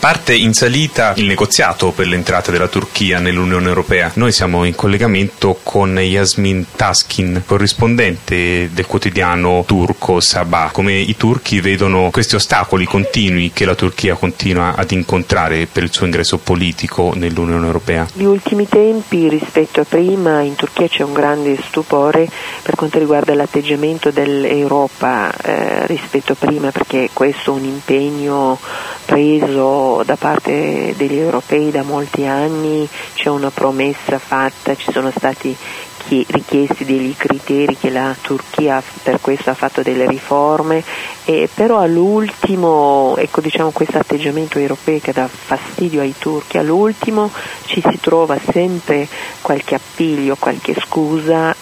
parte in salita il negoziato per l'entrata della Turchia nell'Unione Europea. Noi siamo in collegamento con Yasmin Taskin, corrispondente del quotidiano turco Sabah. Come i turchi vedono questi ostacoli continui che la Turchia continua ad incontrare per il suo ingresso politico nell'Unione Europea? Gli ultimi tempi rispetto a prima in Turchia c'è un grande stupore per quanto riguarda l'atteggiamento dell'Europa rispetto a prima, perché questo è un impegno preso da parte degli europei da molti anni, c'è una promessa fatta, ci sono stati richiesti degli criteri che la Turchia per questo ha fatto delle riforme, però all'ultimo, questo atteggiamento europeo che dà fastidio ai turchi, all'ultimo ci si trova sempre qualche appiglio, qualche scusa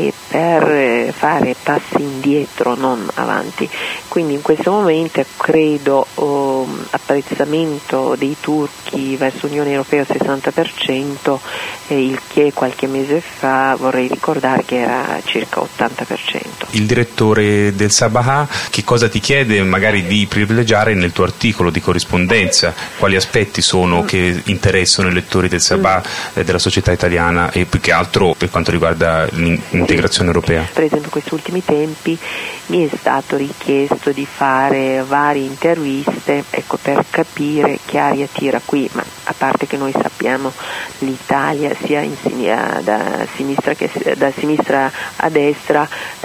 per fare passi indietro, non avanti. Quindi in questo momento credo apprezzamento dei turchi verso l'Unione Europea al 60%, il che qualche mese fa vorrei ricordare che era circa 80%. Il direttore del Sabah che cosa ti chiede magari di privilegiare nel tuo articolo di corrispondenza? Quali aspetti sono che interessano i lettori del Sabah, della società italiana e più che altro per quanto riguarda l'integrazione europea? Per esempio in questi ultimi tempi mi è stato richiesto di fare varie interviste per capire che aria tira qui, ma a parte che noi sappiamo l'Italia sia da sinistra a destra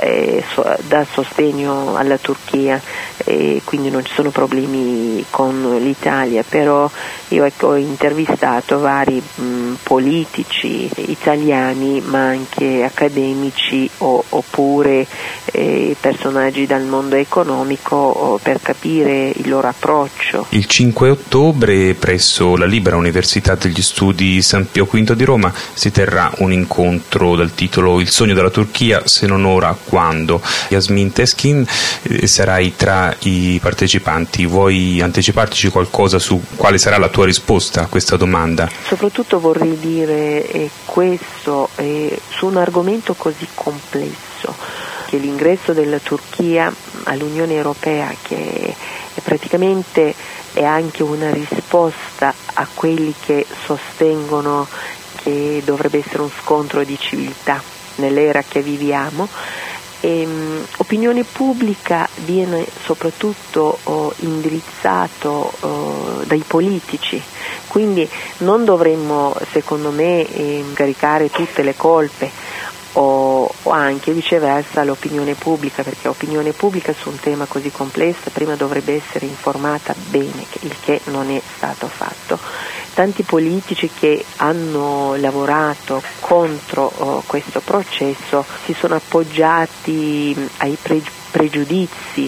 dà sostegno alla Turchia, quindi non ci sono problemi con l'Italia, però io ho intervistato vari politici italiani ma anche accademici oppure personaggi dal mondo economico per capire il loro approccio. Il 5 ottobre presso la Libera Università degli Studi San Pio V di Roma si terrà un incontro dal titolo Il sogno della Turchia, se non ora quando. Yasmin Taskin, sarai tra i partecipanti, vuoi anticiparci qualcosa su quale sarà la tua risposta a questa domanda? Soprattutto vorrei dire questo su un argomento così complesso, che l'ingresso della Turchia all'Unione Europea, che praticamente è anche una risposta a quelli che sostengono che dovrebbe essere un scontro di civiltà nell'era che viviamo. Opinione pubblica viene soprattutto indirizzato dai politici, quindi non dovremmo secondo me caricare tutte le colpe o anche viceversa l'opinione pubblica, perché l'opinione pubblica su un tema così complesso prima dovrebbe essere informata bene, il che non è stato fatto. Tanti politici che hanno lavorato contro questo processo si sono appoggiati ai pregiudizi,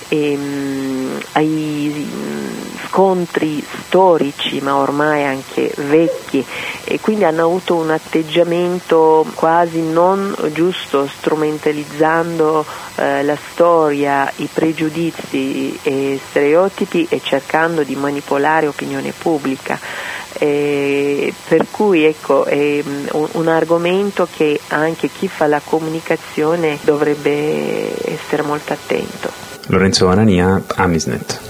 ai scontri storici ma ormai anche vecchi, e quindi hanno avuto un atteggiamento quasi non giusto, strumentalizzando la storia, i pregiudizi e stereotipi e cercando di manipolare opinione pubblica. Per cui è un argomento che anche chi fa la comunicazione dovrebbe essere molto attento. Lorenzo Anania, Amisnet.